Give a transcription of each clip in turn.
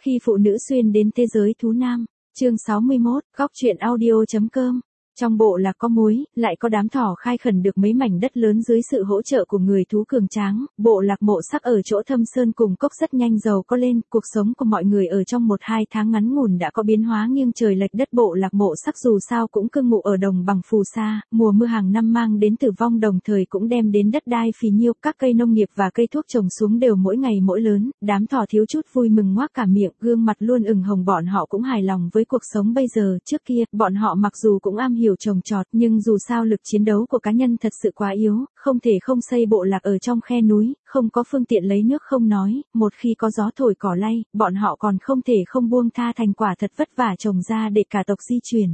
Khi phụ nữ xuyên đến thế giới thú nam, chương 61, góc truyện audio.com. Trong bộ lạc có muối, lại có đám thỏ khai khẩn được mấy mảnh đất lớn dưới sự hỗ trợ của người thú cường tráng, bộ lạc Mộ Sắc ở chỗ Thâm Sơn cùng Cốc rất nhanh giàu có lên, cuộc sống của mọi người ở trong 1-2 tháng ngắn ngủn đã có biến hóa nghiêng trời lệch đất. Bộ lạc Mộ Sắc dù sao cũng cư ngụ ở đồng bằng phù sa, mùa mưa hàng năm mang đến tử vong đồng thời cũng đem đến đất đai phì nhiêu, các cây nông nghiệp và cây thuốc trồng xuống đều mỗi ngày mỗi lớn, đám thỏ thiếu chút vui mừng ngoác cả miệng, gương mặt luôn ửng hồng. Bọn họ cũng hài lòng với cuộc sống bây giờ. Trước kia, bọn họ mặc dù cũng am hiểu trồng trọt, nhưng dù sao lực chiến đấu của cá nhân thật sự quá yếu, không thể không xây bộ lạc ở trong khe núi, không có phương tiện lấy nước không nói, một khi có gió thổi cỏ lay, bọn họ còn không thể không buông tha thành quả thật vất vả trồng ra để cả tộc di truyền.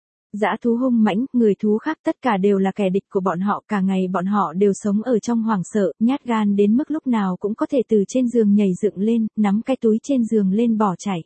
Dã thú hung mãnh, người thú khác tất cả đều là kẻ địch của bọn họ, cả ngày bọn họ đều sống ở trong hoảng sợ, nhát gan đến mức lúc nào cũng có thể từ trên giường nhảy dựng lên, nắm cái túi trên giường lên bỏ chạy.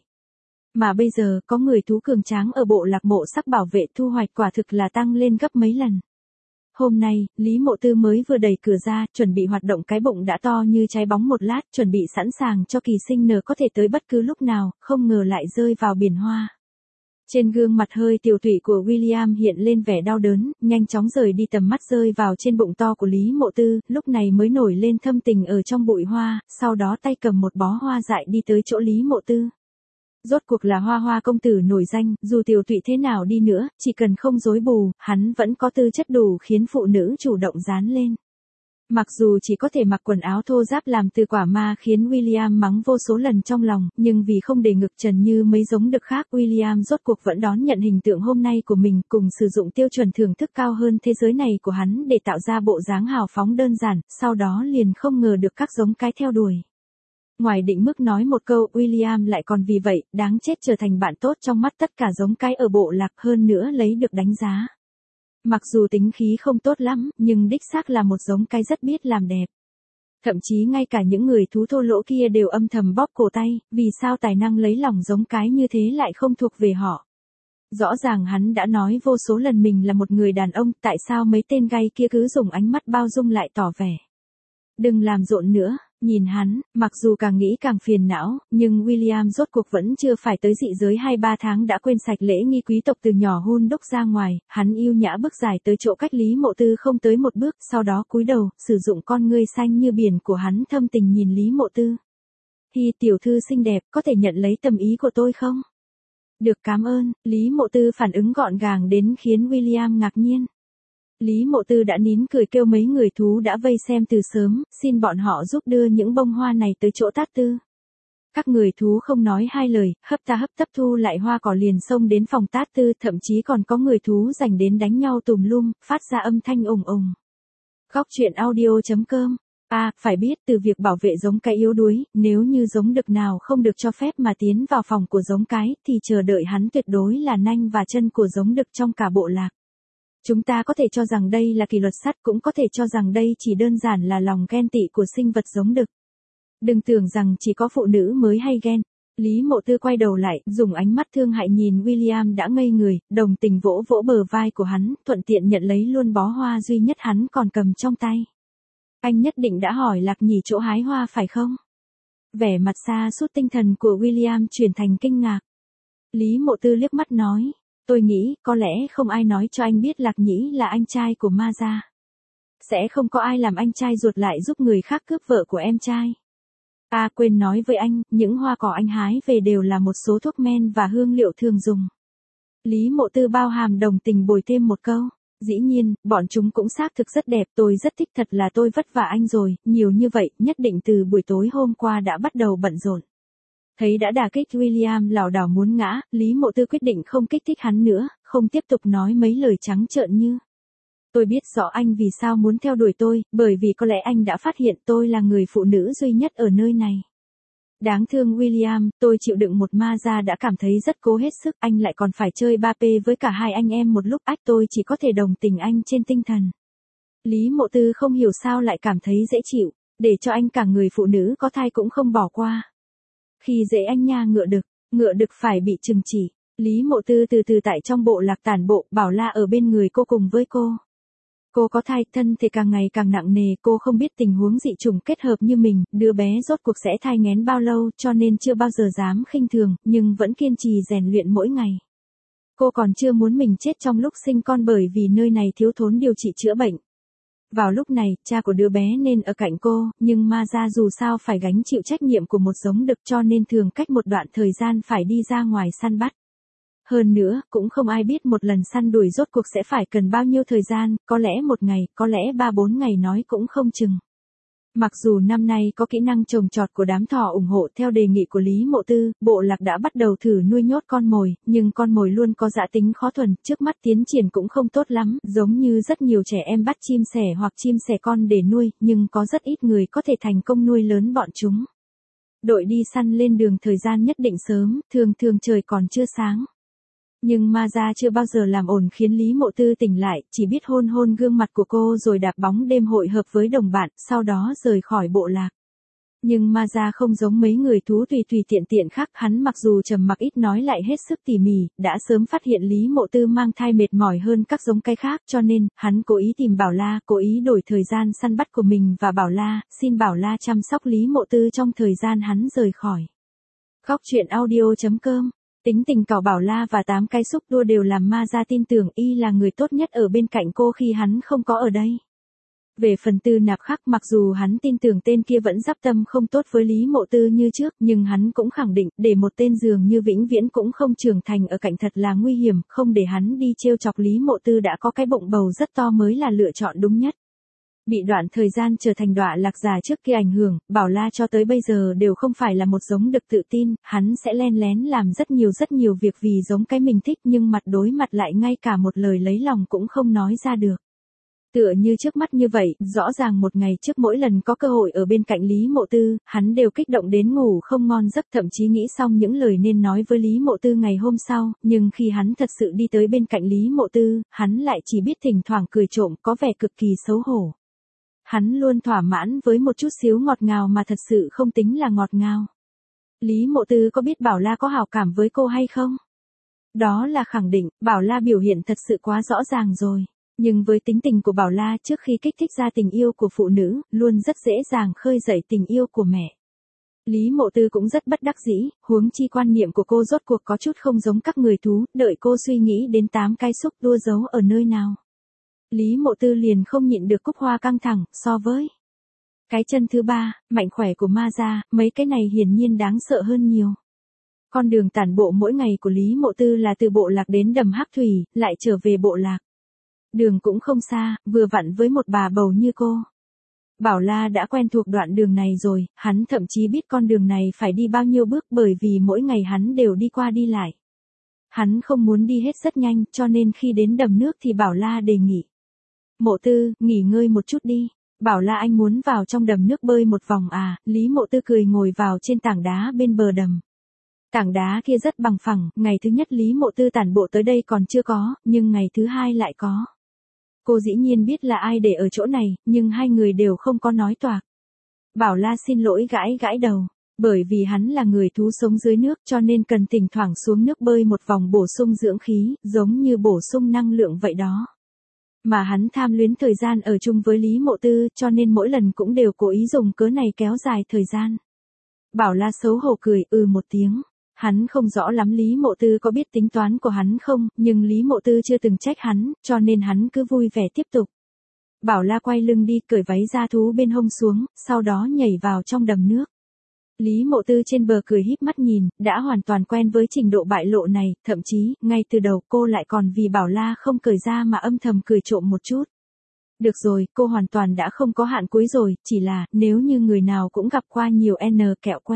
Mà bây giờ, có người thú cường tráng ở bộ lạc Mộ Sắc bảo vệ, thu hoạch quả thực là tăng lên gấp mấy lần. Hôm nay, Lý Mộ Tư mới vừa đẩy cửa ra, chuẩn bị hoạt động, cái bụng đã to như trái bóng một lát, chuẩn bị sẵn sàng cho kỳ sinh nở có thể tới bất cứ lúc nào, không ngờ lại rơi vào biển hoa. Trên gương mặt hơi tiều tụy của William hiện lên vẻ đau đớn, nhanh chóng rời đi tầm mắt rơi vào trên bụng to của Lý Mộ Tư, lúc này mới nổi lên thâm tình ở trong bụi hoa, sau đó tay cầm một bó hoa dại đi tới chỗ Lý Mộ Tư. Rốt cuộc là Hoa Hoa công tử nổi danh, dù tiều tụy thế nào đi nữa, chỉ cần không rối bù, hắn vẫn có tư chất đủ khiến phụ nữ chủ động dán lên. Mặc dù chỉ có thể mặc quần áo thô ráp làm từ quả ma khiến William mắng vô số lần trong lòng, nhưng vì không để ngực trần như mấy giống đực khác, William rốt cuộc vẫn đón nhận hình tượng hôm nay của mình, cùng sử dụng tiêu chuẩn thưởng thức cao hơn thế giới này của hắn để tạo ra bộ dáng hào phóng đơn giản, sau đó liền không ngờ được các giống cái theo đuổi. Ngoài định mức nói một câu, William lại còn vì vậy, đáng chết trở thành bạn tốt trong mắt tất cả giống cái ở bộ lạc, hơn nữa lấy được đánh giá. Mặc dù tính khí không tốt lắm, nhưng đích xác là một giống cái rất biết làm đẹp. Thậm chí ngay cả những người thú thô lỗ kia đều âm thầm bóp cổ tay, vì sao tài năng lấy lòng giống cái như thế lại không thuộc về họ. Rõ ràng hắn đã nói vô số lần mình là một người đàn ông, tại sao mấy tên gay kia cứ dùng ánh mắt bao dung lại tỏ vẻ. Đừng làm rộn nữa. Nhìn hắn, mặc dù càng nghĩ càng phiền não, nhưng William rốt cuộc vẫn chưa phải tới dị giới 2-3 tháng đã quên sạch lễ nghi quý tộc từ nhỏ hun đúc ra ngoài, hắn yêu nhã bước dài tới chỗ cách Lý Mộ Tư không tới một bước, sau đó cúi đầu, sử dụng con ngươi xanh như biển của hắn thâm tình nhìn Lý Mộ Tư. Hi, tiểu thư xinh đẹp, có thể nhận lấy tâm ý của tôi không? Được, cảm ơn. Lý Mộ Tư phản ứng gọn gàng đến khiến William ngạc nhiên. Lý Mộ Tư đã nín cười kêu mấy người thú đã vây xem từ sớm, xin bọn họ giúp đưa những bông hoa này tới chỗ Tát Tư. Các người thú không nói hai lời, hấp tấp thu lại hoa cỏ liền xông đến phòng Tát Tư, thậm chí còn có người thú dành đến đánh nhau tùm lum, phát ra âm thanh ùng ùng. Góc truyện audio.com. Phải biết từ việc bảo vệ giống cái yếu đuối, nếu như giống đực nào không được cho phép mà tiến vào phòng của giống cái, thì chờ đợi hắn tuyệt đối là nanh và chân của giống đực trong cả bộ lạc. Chúng ta có thể cho rằng đây là kỷ luật sắt, cũng có thể cho rằng đây chỉ đơn giản là lòng ghen tị của sinh vật giống đực. Đừng tưởng rằng chỉ có phụ nữ mới hay ghen. Lý Mộ Tư quay đầu lại, dùng ánh mắt thương hại nhìn William đã ngây người, đồng tình vỗ vỗ bờ vai của hắn, thuận tiện nhận lấy luôn bó hoa duy nhất hắn còn cầm trong tay. Anh nhất định đã hỏi Lạc Nhỉ chỗ hái hoa phải không? Vẻ mặt sa sút tinh thần của William chuyển thành kinh ngạc. Lý Mộ Tư liếc mắt nói. Tôi nghĩ, có lẽ không ai nói cho anh biết Lạc Nhĩ là anh trai của Ma Gia. Sẽ không có ai làm anh trai ruột lại giúp người khác cướp vợ của em trai. Quên nói với anh, những hoa cỏ anh hái về đều là một số thuốc men và hương liệu thường dùng. Lý Mộ Tư bao hàm đồng tình bồi thêm một câu. Dĩ nhiên, bọn chúng cũng xác thực rất đẹp, tôi rất thích, thật là tôi vất vả anh rồi, nhiều như vậy, nhất định từ buổi tối hôm qua đã bắt đầu bận rộn. Thấy đã đả kích William lảo đảo muốn ngã, Lý Mộ Tư quyết định không kích thích hắn nữa, không tiếp tục nói mấy lời trắng trợn như. Tôi biết rõ anh vì sao muốn theo đuổi tôi, bởi vì có lẽ anh đã phát hiện tôi là người phụ nữ duy nhất ở nơi này. Đáng thương William, tôi chịu đựng một Ma Gia đã cảm thấy rất cố hết sức, anh lại còn phải chơi 3P với cả hai anh em một lúc, tôi chỉ có thể đồng tình anh trên tinh thần. Lý Mộ Tư không hiểu sao lại cảm thấy dễ chịu, để cho anh cả người phụ nữ có thai cũng không bỏ qua. Khi dễ anh nha ngựa đực phải bị trừng chỉ. Lý Mộ Tư từ từ tại trong bộ lạc tản bộ, Bảo La ở bên người cô cùng với cô. Cô có thai, thân thể càng ngày càng nặng nề, cô không biết tình huống dị chủng kết hợp như mình, đứa bé rốt cuộc sẽ thai nghén bao lâu, cho nên chưa bao giờ dám khinh thường, nhưng vẫn kiên trì rèn luyện mỗi ngày. Cô còn chưa muốn mình chết trong lúc sinh con bởi vì nơi này thiếu thốn điều trị chữa bệnh. Vào lúc này, cha của đứa bé nên ở cạnh cô, nhưng ma gia dù sao phải gánh chịu trách nhiệm của một giống đực cho nên thường cách một đoạn thời gian phải đi ra ngoài săn bắt. Hơn nữa, cũng không ai biết một lần săn đuổi rốt cuộc sẽ phải cần bao nhiêu thời gian, có lẽ một ngày, có lẽ 3-4 ngày nói cũng không chừng. Mặc dù năm nay có kỹ năng trồng trọt của đám thỏ ủng hộ theo đề nghị của Lý Mộ Tư, bộ lạc đã bắt đầu thử nuôi nhốt con mồi, nhưng con mồi luôn có dã tính khó thuần, trước mắt tiến triển cũng không tốt lắm, giống như rất nhiều trẻ em bắt chim sẻ hoặc chim sẻ con để nuôi, nhưng có rất ít người có thể thành công nuôi lớn bọn chúng. Đội đi săn lên đường thời gian nhất định sớm, thường thường trời còn chưa sáng. Nhưng ma gia chưa bao giờ làm ổn khiến Lý Mộ Tư tỉnh lại, chỉ biết hôn hôn gương mặt của cô rồi đạp bóng đêm hội hợp với đồng bạn, sau đó rời khỏi bộ lạc. Nhưng ma gia không giống mấy người thú tùy tùy tiện tiện khác, hắn mặc dù trầm mặc ít nói lại hết sức tỉ mỉ, đã sớm phát hiện Lý Mộ Tư mang thai mệt mỏi hơn các giống cây khác, cho nên, hắn cố ý tìm Bảo La, cố ý đổi thời gian săn bắt của mình và Bảo La, xin Bảo La chăm sóc Lý Mộ Tư trong thời gian hắn rời khỏi. Góc truyện audio.com. Tính tình cẩu Bảo La và 8 cái xúc tua đều làm ma gia tin tưởng y là người tốt nhất ở bên cạnh cô khi hắn không có ở đây. Về phần Tư Nạp khác, mặc dù hắn tin tưởng tên kia vẫn giáp tâm không tốt với Lý Mộ Tư như trước, nhưng hắn cũng khẳng định, để một tên dường như vĩnh viễn cũng không trưởng thành ở cạnh thật là nguy hiểm, không để hắn đi trêu chọc Lý Mộ Tư đã có cái bụng bầu rất to mới là lựa chọn đúng nhất. Bị đoạn thời gian trở thành đọa lạc giả trước kia ảnh hưởng, Bảo La cho tới bây giờ đều không phải là một giống đực tự tin, hắn sẽ len lén làm rất nhiều việc vì giống cái mình thích nhưng mặt đối mặt lại ngay cả một lời lấy lòng cũng không nói ra được. Tựa như trước mắt như vậy, rõ ràng một ngày trước mỗi lần có cơ hội ở bên cạnh Lý Mộ Tư, hắn đều kích động đến ngủ không ngon giấc, thậm chí nghĩ xong những lời nên nói với Lý Mộ Tư ngày hôm sau, nhưng khi hắn thật sự đi tới bên cạnh Lý Mộ Tư, hắn lại chỉ biết thỉnh thoảng cười trộm, có vẻ cực kỳ xấu hổ. Hắn luôn thỏa mãn với một chút xíu ngọt ngào mà thật sự không tính là ngọt ngào. Lý Mộ Tư có biết Bảo La có hảo cảm với cô hay không? Đó là khẳng định, Bảo La biểu hiện thật sự quá rõ ràng rồi. Nhưng với tính tình của Bảo La trước khi kích thích ra tình yêu của phụ nữ, luôn rất dễ dàng khơi dậy tình yêu của mẹ. Lý Mộ Tư cũng rất bất đắc dĩ, huống chi quan niệm của cô rốt cuộc có chút không giống các người thú, đợi cô suy nghĩ đến 8 cái xúc tua giấu ở nơi nào. Lý Mộ Tư liền không nhịn được cúc hoa căng thẳng, so với cái chân thứ 3, mạnh khỏe của ma gia, mấy cái này hiển nhiên đáng sợ hơn nhiều. Con đường tản bộ mỗi ngày của Lý Mộ Tư là từ bộ lạc đến đầm Hắc Thủy, lại trở về bộ lạc. Đường cũng không xa, vừa vặn với một bà bầu như cô. Bảo La đã quen thuộc đoạn đường này rồi, hắn thậm chí biết con đường này phải đi bao nhiêu bước bởi vì mỗi ngày hắn đều đi qua đi lại. Hắn không muốn đi hết rất nhanh, cho nên khi đến đầm nước thì Bảo La đề nghị. Mộ Tư, nghỉ ngơi một chút đi. Bảo La anh muốn vào trong đầm nước bơi một vòng à, Lý Mộ Tư cười ngồi vào trên tảng đá bên bờ đầm. Tảng đá kia rất bằng phẳng, ngày thứ nhất Lý Mộ Tư tản bộ tới đây còn chưa có, nhưng ngày thứ 2 lại có. Cô dĩ nhiên biết là ai để ở chỗ này, nhưng hai người đều không có nói toạc. Bảo La xin lỗi gãi gãi đầu, bởi vì hắn là người thú sống dưới nước cho nên cần thỉnh thoảng xuống nước bơi một vòng bổ sung dưỡng khí, giống như bổ sung năng lượng vậy đó. Mà hắn tham luyến thời gian ở chung với Lý Mộ Tư cho nên mỗi lần cũng đều cố ý dùng cớ này kéo dài thời gian. Bảo La xấu hổ cười một tiếng. Hắn không rõ lắm Lý Mộ Tư có biết tính toán của hắn không, nhưng Lý Mộ Tư chưa từng trách hắn, cho nên hắn cứ vui vẻ tiếp tục. Bảo La quay lưng đi cởi váy da thú bên hông xuống, sau đó nhảy vào trong đầm nước. Lý Mộ Tư trên bờ cười híp mắt nhìn, đã hoàn toàn quen với trình độ bại lộ này, thậm chí, ngay từ đầu cô lại còn vì Bảo La không cởi ra mà âm thầm cười trộm một chút. Được rồi, cô hoàn toàn đã không có hạn cuối rồi, chỉ là, nếu như người nào cũng gặp qua nhiều kẹo que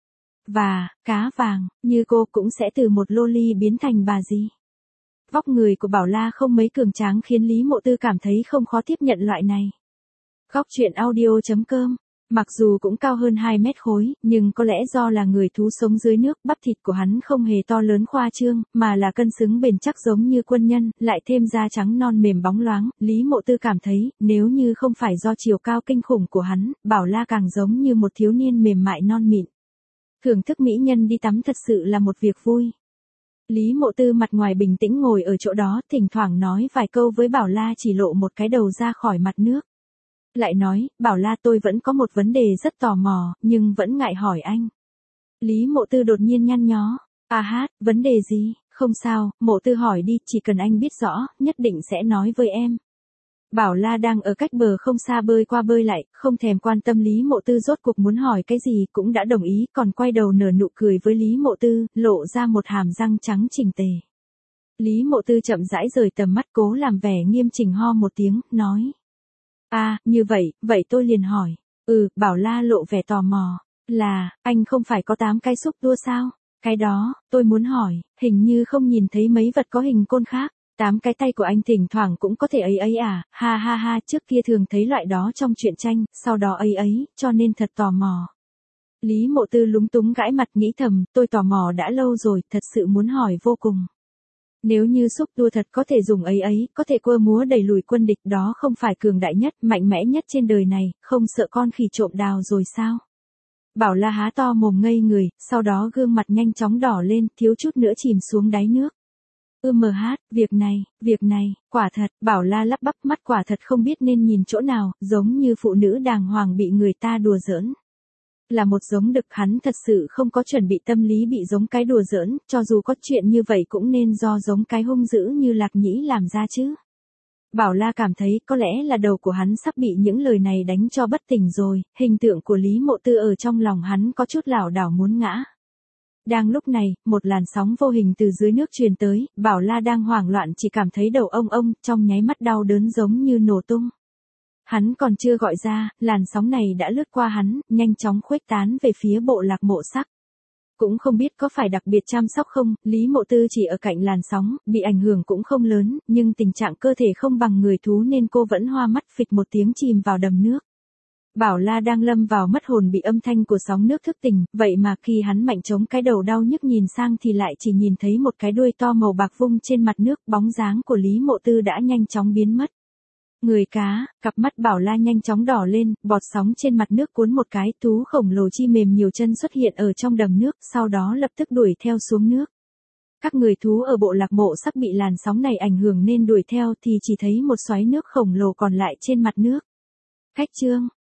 và cá vàng, như cô cũng sẽ từ một loli biến thành bà gì. Vóc người của Bảo La không mấy cường tráng khiến Lý Mộ Tư cảm thấy không khó tiếp nhận loại này. Góc truyện audio.com. Mặc dù cũng cao hơn 2 mét khối, nhưng có lẽ do là người thú sống dưới nước, bắp thịt của hắn không hề to lớn khoa trương, mà là cân xứng bền chắc giống như quân nhân, lại thêm da trắng non mềm bóng loáng, Lý Mộ Tư cảm thấy, nếu như không phải do chiều cao kinh khủng của hắn, Bảo La càng giống như một thiếu niên mềm mại non mịn. Thưởng thức mỹ nhân đi tắm thật sự là một việc vui. Lý Mộ Tư mặt ngoài bình tĩnh ngồi ở chỗ đó, thỉnh thoảng nói vài câu với Bảo La, chỉ lộ một cái đầu ra khỏi mặt nước. Lại nói, Bảo La, tôi vẫn có một vấn đề rất tò mò, nhưng vẫn ngại hỏi anh. Lý Mộ Tư đột nhiên nhăn nhó. À hát, vấn đề gì? Không sao, Mộ Tư hỏi đi, chỉ cần anh biết rõ, nhất định sẽ nói với em. Bảo La đang ở cách bờ không xa bơi qua bơi lại, không thèm quan tâm Lý Mộ Tư rốt cuộc muốn hỏi cái gì, cũng đã đồng ý, còn quay đầu nở nụ cười với Lý Mộ Tư, lộ ra một hàm răng trắng chỉnh tề. Lý Mộ Tư chậm rãi rời tầm mắt, cố làm vẻ nghiêm chỉnh, ho một tiếng, nói. À, như vậy tôi liền hỏi. Bảo La lộ vẻ tò mò. Là, anh không phải có 8 cái xúc tua sao? Cái đó, tôi muốn hỏi, hình như không nhìn thấy mấy vật có hình côn khác. 8 cái tay của anh thỉnh thoảng cũng có thể ấy à, ha ha ha, trước kia thường thấy loại đó trong truyện tranh, sau đó ấy, cho nên thật tò mò. Lý Mộ Tư lúng túng gãi mặt, nghĩ thầm, tôi tò mò đã lâu rồi, thật sự muốn hỏi vô cùng. Nếu như xúc tua thật có thể dùng ấy, có thể quơ múa đẩy lùi quân địch, đó không phải cường đại nhất, mạnh mẽ nhất trên đời này, không sợ con khỉ trộm đào rồi sao? Bảo La há to mồm ngây người, sau đó gương mặt nhanh chóng đỏ lên, thiếu chút nữa chìm xuống đáy nước. Việc này, quả thật, Bảo La lắp bắp, mắt quả thật không biết nên nhìn chỗ nào, giống như phụ nữ đàng hoàng bị người ta đùa giỡn. Là một giống đực, hắn thật sự không có chuẩn bị tâm lý bị giống cái đùa giỡn, cho dù có chuyện như vậy cũng nên do giống cái hung dữ như Lạc Nhĩ làm ra chứ. Bảo La cảm thấy có lẽ là đầu của hắn sắp bị những lời này đánh cho bất tỉnh rồi, hình tượng của Lý Mộ Tư ở trong lòng hắn có chút lảo đảo muốn ngã. Đang lúc này, một làn sóng vô hình từ dưới nước truyền tới, Bảo La đang hoảng loạn chỉ cảm thấy đầu ông, trong nháy mắt đau đớn giống như nổ tung. Hắn còn chưa gọi ra, làn sóng này đã lướt qua hắn, nhanh chóng khuếch tán về phía bộ lạc Mộ Sắc. Cũng không biết có phải đặc biệt chăm sóc không, Lý Mộ Tư chỉ ở cạnh làn sóng, bị ảnh hưởng cũng không lớn, nhưng tình trạng cơ thể không bằng người thú nên cô vẫn hoa mắt, phịch một tiếng chìm vào đầm nước. Bảo La đang lâm vào mất hồn bị âm thanh của sóng nước thức tỉnh, vậy mà khi hắn mạnh chống cái đầu đau nhức nhìn sang thì lại chỉ nhìn thấy một cái đuôi to màu bạc vung trên mặt nước, bóng dáng của Lý Mộ Tư đã nhanh chóng biến mất. Người cá, cặp mắt Bảo La nhanh chóng đỏ lên, bọt sóng trên mặt nước cuốn một cái, thú khổng lồ chi mềm nhiều chân xuất hiện ở trong đầm nước, sau đó lập tức đuổi theo xuống nước. Các người thú ở bộ lạc Mộ Sắc bị làn sóng này ảnh hưởng nên đuổi theo thì chỉ thấy một xoáy nước khổng lồ còn lại trên mặt nước. Khách trương,